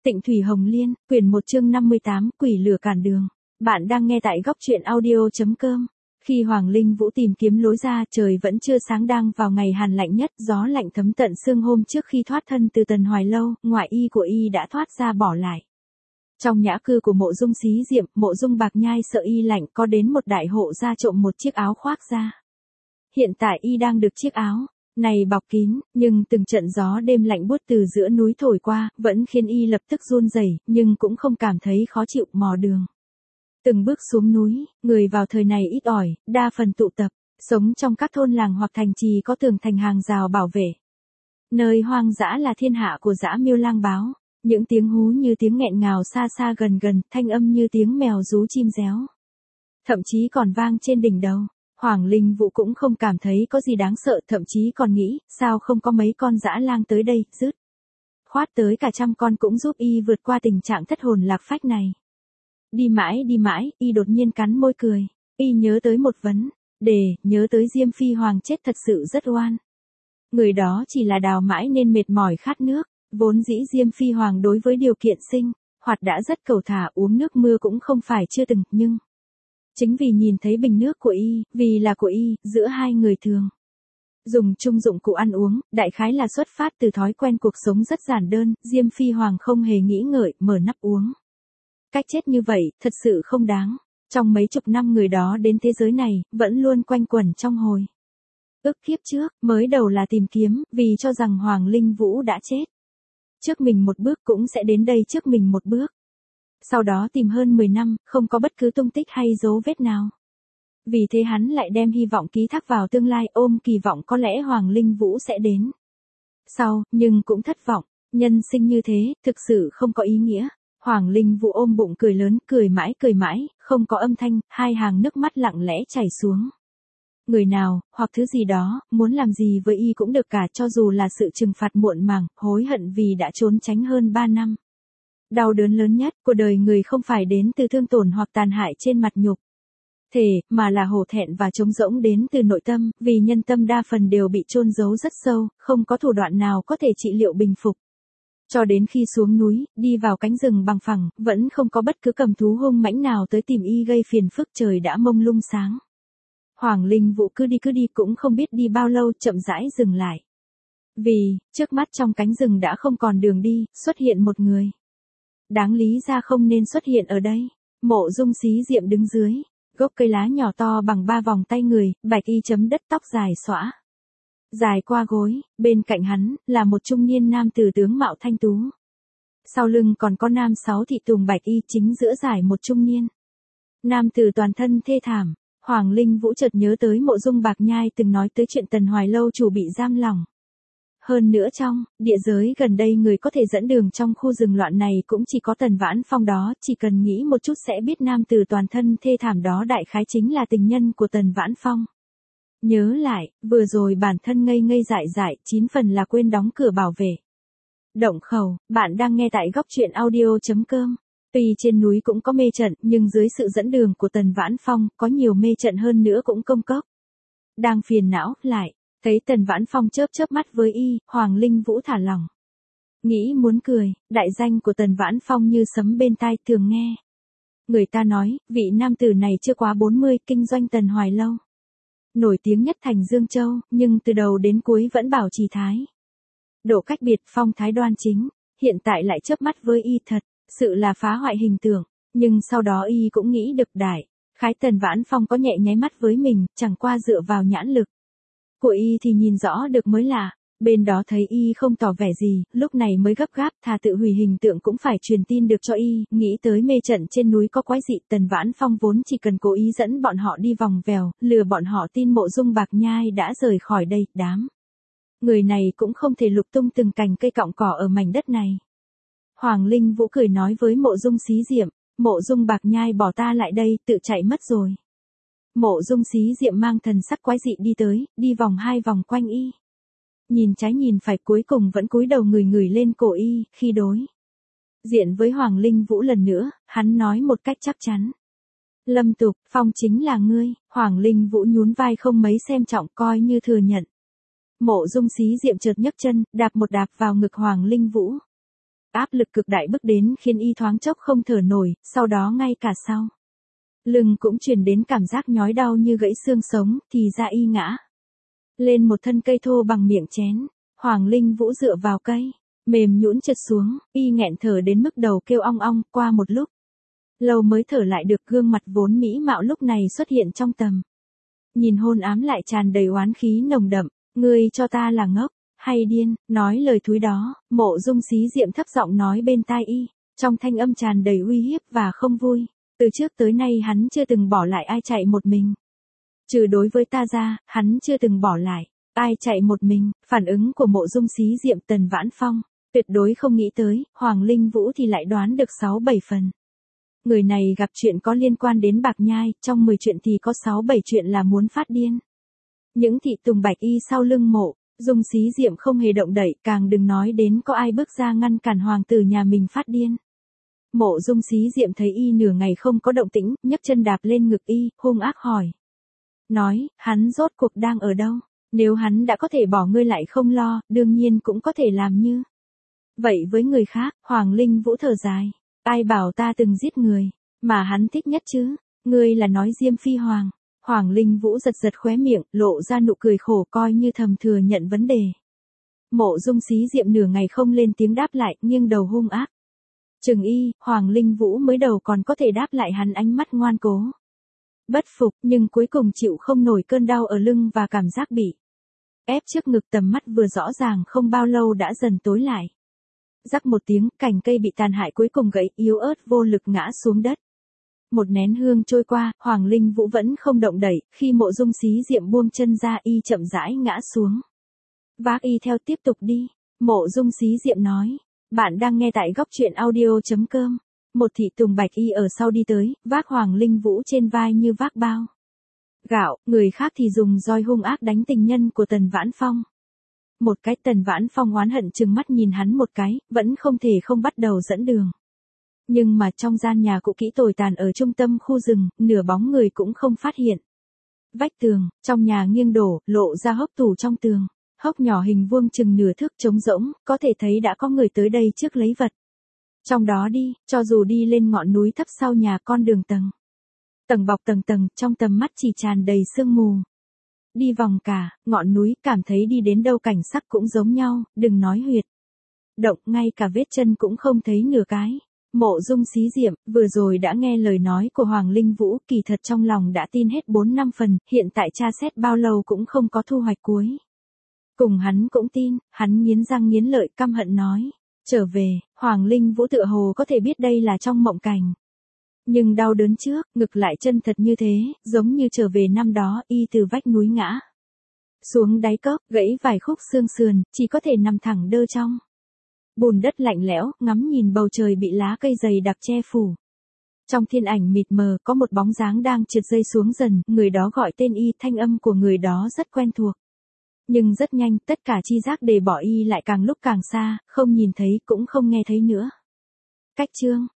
Tịnh Thủy Hồng Liên, quyển 1 chương 58, quỷ lửa cản đường. Bạn đang nghe tại góc truyện audio.com. Khi Hoàng Linh Vũ tìm kiếm lối ra, trời vẫn chưa sáng, đang vào ngày hàn lạnh nhất, gió lạnh thấm tận xương. Hôm trước khi thoát thân từ Tần Hoài Lâu, ngoại y của y đã thoát ra bỏ lại. Trong nhã cư của Mộ Dung Xí Diệm, Mộ Dung Bạc Nhai sợ y lạnh, có đến một đại hộ gia trộm một chiếc áo khoác ra. Hiện tại y đang được chiếc áo này bọc kín, nhưng từng trận gió đêm lạnh buốt từ giữa núi thổi qua, vẫn khiến y lập tức run rẩy, nhưng cũng không cảm thấy khó chịu. Mò đường từng bước xuống núi, người vào thời này ít ỏi, đa phần tụ tập, sống trong các thôn làng hoặc thành trì có tường thành hàng rào bảo vệ. Nơi hoang dã là thiên hạ của dã miêu lang báo, những tiếng hú như tiếng nghẹn ngào xa xa gần gần, thanh âm như tiếng mèo rú chim réo. Thậm chí còn vang trên đỉnh đầu. Hoàng Linh Vũ cũng không cảm thấy có gì đáng sợ, thậm chí còn nghĩ, sao không có mấy con dã lang tới đây, dứt khoát tới cả 100 con cũng giúp y vượt qua tình trạng thất hồn lạc phách này. Đi mãi, y đột nhiên cắn môi cười. Y nhớ tới một vấn đề, nhớ tới Diêm Phi Hoàng chết thật sự rất oan. Người đó chỉ là đào mãi nên mệt mỏi khát nước, vốn dĩ Diêm Phi Hoàng đối với điều kiện sinh hoạt đã rất cầu thả, uống nước mưa cũng không phải chưa từng, nhưng chính vì nhìn thấy bình nước của y, vì là của y, giữa hai người thường dùng chung dụng cụ ăn uống, đại khái là xuất phát từ thói quen cuộc sống rất giản đơn, Diêm Phi Hoàng không hề nghĩ ngợi, mở nắp uống. Cách chết như vậy, thật sự không đáng. Trong mấy chục năm người đó đến thế giới này, vẫn luôn quanh quẩn trong hồi ức kiếp trước, mới đầu là tìm kiếm, vì cho rằng Hoàng Linh Vũ đã chết. Trước mình một bước cũng sẽ đến đây trước mình một bước. Sau đó tìm hơn 10 năm, không có bất cứ tung tích hay dấu vết nào. Vì thế hắn lại đem hy vọng ký thác vào tương lai, ôm kỳ vọng có lẽ Hoàng Linh Vũ sẽ đến sau, nhưng cũng thất vọng. Nhân sinh như thế, thực sự không có ý nghĩa. Hoàng Linh Vũ ôm bụng cười lớn, cười mãi, không có âm thanh, hai hàng nước mắt lặng lẽ chảy xuống. Người nào, hoặc thứ gì đó, muốn làm gì với y cũng được cả, cho dù là sự trừng phạt muộn màng, hối hận vì đã trốn tránh hơn 3 năm. Đau đớn lớn nhất của đời người không phải đến từ thương tổn hoặc tàn hại trên mặt nhục thể, mà là hổ thẹn và trống rỗng đến từ nội tâm, vì nhân tâm đa phần đều bị chôn giấu rất sâu, không có thủ đoạn nào có thể trị liệu bình phục. Cho đến khi xuống núi, đi vào cánh rừng bằng phẳng, vẫn không có bất cứ cầm thú hung mãnh nào tới tìm y gây phiền phức. Trời đã mông lung sáng. Hoàng Linh Vũ cứ đi cũng không biết đi bao lâu, chậm rãi dừng lại. Vì, trước mắt trong cánh rừng đã không còn đường đi, xuất hiện một người. Đáng lý ra không nên xuất hiện ở đây. Mộ Dung Xí Diệm đứng dưới gốc cây lá nhỏ to bằng 3 vòng tay người, bạch y chấm đất, tóc dài xõa dài qua gối, bên cạnh hắn là một trung niên nam tử tướng mạo thanh tú. Sau lưng còn có nam 6 thị tùng bạch y, chính giữa giải một trung niên nam tử toàn thân thê thảm. Hoàng Linh Vũ chợt nhớ tới Mộ Dung Bạc Nhai từng nói tới chuyện Tần Hoài Lâu chủ bị giam lỏng. Hơn nữa trong địa giới gần đây người có thể dẫn đường trong khu rừng loạn này cũng chỉ có Tần Vãn Phong đó, chỉ cần nghĩ một chút sẽ biết nam tử toàn thân thê thảm đó đại khái chính là tình nhân của Tần Vãn Phong. Nhớ lại, vừa rồi bản thân ngây dại, 9 phần là quên đóng cửa bảo vệ động khẩu. Bạn đang nghe tại góc truyện audio.com. Tuy trên núi cũng có mê trận, nhưng dưới sự dẫn đường của Tần Vãn Phong, có nhiều mê trận hơn nữa cũng công cốc. Đang phiền não, lại thấy Tần Vãn Phong chớp mắt với y, Hoàng Linh Vũ thả lỏng. Nghĩ muốn cười, đại danh của Tần Vãn Phong như sấm bên tai, thường nghe người ta nói, vị nam tử này chưa quá 40, kinh doanh Tần Hoài Lâu. Nổi tiếng nhất thành Dương Châu, nhưng từ đầu đến cuối vẫn bảo trì thái độ cách biệt, phong thái đoan chính. Hiện tại lại chớp mắt với y, thật sự là phá hoại hình tượng. Nhưng sau đó y cũng nghĩ được đại khái Tần Vãn Phong có nhẹ nháy mắt với mình, chẳng qua dựa vào nhãn lực của y thì nhìn rõ được mới lạ. Bên đó thấy y không tỏ vẻ gì, lúc này mới gấp gáp, thà tự hủy hình tượng cũng phải truyền tin được cho y. Nghĩ tới mê trận trên núi có quái dị, Tần Vãn Phong vốn chỉ cần cố ý dẫn bọn họ đi vòng vèo, lừa bọn họ tin Mộ Dung Bạc Nhai đã rời khỏi đây. Đám người này cũng không thể lục tung từng cành cây cọng cỏ ở mảnh đất này. Hoàng Linh Vũ cười nói với Mộ Dung Xí Diệm, Mộ Dung Bạc Nhai bỏ ta lại đây, tự chạy mất rồi. Mộ Dung Xí Diệm mang thần sắc quái dị đi tới, đi vòng 2 vòng quanh y. Nhìn trái nhìn phải, cuối cùng vẫn cúi đầu người lên cổ y. Khi đối diện với Hoàng Linh Vũ lần nữa, hắn nói một cách chắc chắn. Lâm Tục, Phong chính là ngươi. Hoàng Linh Vũ nhún vai không mấy xem trọng, coi như thừa nhận. Mộ Dung Xí Diệm chợt nhấc chân, đạp một đạp vào ngực Hoàng Linh Vũ. Áp lực cực đại bức đến khiến y thoáng chốc không thở nổi, sau đó ngay cả sau lưng cũng truyền đến cảm giác nhói đau như gãy xương sống, thì ra y ngã lên một thân cây thô bằng miệng chén. Hoàng Linh Vũ dựa vào cây, mềm nhũn trượt xuống, y nghẹn thở đến mức đầu kêu ong ong, qua một lúc lâu mới thở lại được, gương mặt vốn mỹ mạo lúc này xuất hiện trong tầm nhìn hôn ám lại tràn đầy oán khí nồng đậm. Ngươi cho ta là ngốc hay điên? Nói lời thúi đó, Mộ Dung Xí Diệm thấp giọng nói bên tai y, trong thanh âm tràn đầy uy hiếp và không vui. Từ trước tới nay hắn chưa từng bỏ lại ai chạy một mình. Trừ đối với ta ra, hắn chưa từng bỏ lại ai chạy một mình. Phản ứng của Mộ Dung Xí Diệm Tần Vãn Phong tuyệt đối không nghĩ tới, Hoàng Linh Vũ thì lại đoán được 6-7 phần. Người này gặp chuyện có liên quan đến Bạc Nhai, trong 10 chuyện thì có 6-7 chuyện là muốn phát điên. Những thị tùng bạch y sau lưng Mộ Dung Xí Diệm không hề động đậy, càng đừng nói đến có ai bước ra ngăn cản hoàng tử nhà mình phát điên. Mộ Dung Xí Diệm thấy y nửa ngày không có động tĩnh, nhấc chân đạp lên ngực y, hung ác hỏi. Nói, hắn rốt cuộc đang ở đâu? Nếu hắn đã có thể bỏ ngươi lại không lo, đương nhiên cũng có thể làm như vậy với người khác. Hoàng Linh Vũ thở dài. Ai bảo ta từng giết người, mà hắn thích nhất chứ? Ngươi là nói Diêm Phi Hoàng. Hoàng Linh Vũ giật giật khóe miệng, lộ ra nụ cười khổ coi như thầm thừa nhận vấn đề. Mộ Dung Xí Diệm nửa ngày không lên tiếng đáp lại, nghiêng đầu hung ác. Chừng y, Hoàng Linh Vũ mới đầu còn có thể đáp lại hắn ánh mắt ngoan cố. Bất phục, nhưng cuối cùng chịu không nổi cơn đau ở lưng và cảm giác bị ép trước ngực, tầm mắt vừa rõ ràng không bao lâu đã dần tối lại. Rắc một tiếng, cành cây bị tàn hại cuối cùng gãy, yếu ớt vô lực ngã xuống đất. Một nén hương trôi qua, Hoàng Linh Vũ vẫn không động đậy, khi Mộ Dung Xí Diệm buông chân ra y chậm rãi ngã xuống. Vác y theo tiếp tục đi. Mộ Dung Xí Diệm nói. Bạn đang nghe tại góc truyện audio.com. Một thị tùng bạch y ở sau đi tới, vác Hoàng Linh Vũ trên vai như vác bao gạo, người khác thì dùng roi hung ác đánh tình nhân của Tần Vãn Phong. Một cái. Tần Vãn Phong oán hận trừng mắt nhìn hắn một cái, vẫn không thể không bắt đầu dẫn đường. Nhưng mà trong gian nhà cũ kỹ tồi tàn ở trung tâm khu rừng, nửa bóng người cũng không phát hiện. Vách tường, trong nhà nghiêng đổ, lộ ra hốc tủ trong tường. Hốc nhỏ hình vuông chừng nửa thước trống rỗng, có thể thấy đã có người tới đây trước lấy vật. Trong đó đi, cho dù đi lên ngọn núi thấp sau nhà, con đường tầng bọc tầng, trong tầm mắt chỉ tràn đầy sương mù. Đi vòng cả ngọn núi, cảm thấy đi đến đâu cảnh sắc cũng giống nhau, đừng nói huyệt động, ngay cả vết chân cũng không thấy nửa cái. Mộ Dung Xí Diệm vừa rồi đã nghe lời nói của Hoàng Linh Vũ, kỳ thật trong lòng đã tin hết 4-5 phần, hiện tại tra xét bao lâu cũng không có thu hoạch cuối cùng hắn cũng tin. Hắn nghiến răng nghiến lợi căm hận nói. Trở về. Hoàng Linh Vũ tựa hồ có thể biết đây là trong mộng cảnh. Nhưng đau đớn trước, ngực lại chân thật như thế, giống như trở về năm đó, y từ vách núi ngã xuống đáy cốc, gãy vài khúc xương sườn, chỉ có thể nằm thẳng đơ trong bùn đất lạnh lẽo, ngắm nhìn bầu trời bị lá cây dày đặc che phủ. Trong thiên ảnh mịt mờ, có một bóng dáng đang trượt dây xuống dần, người đó gọi tên y, thanh âm của người đó rất quen thuộc. Nhưng rất nhanh, tất cả chi giác để bỏ y lại càng lúc càng xa, không nhìn thấy cũng không nghe thấy nữa. Cách chương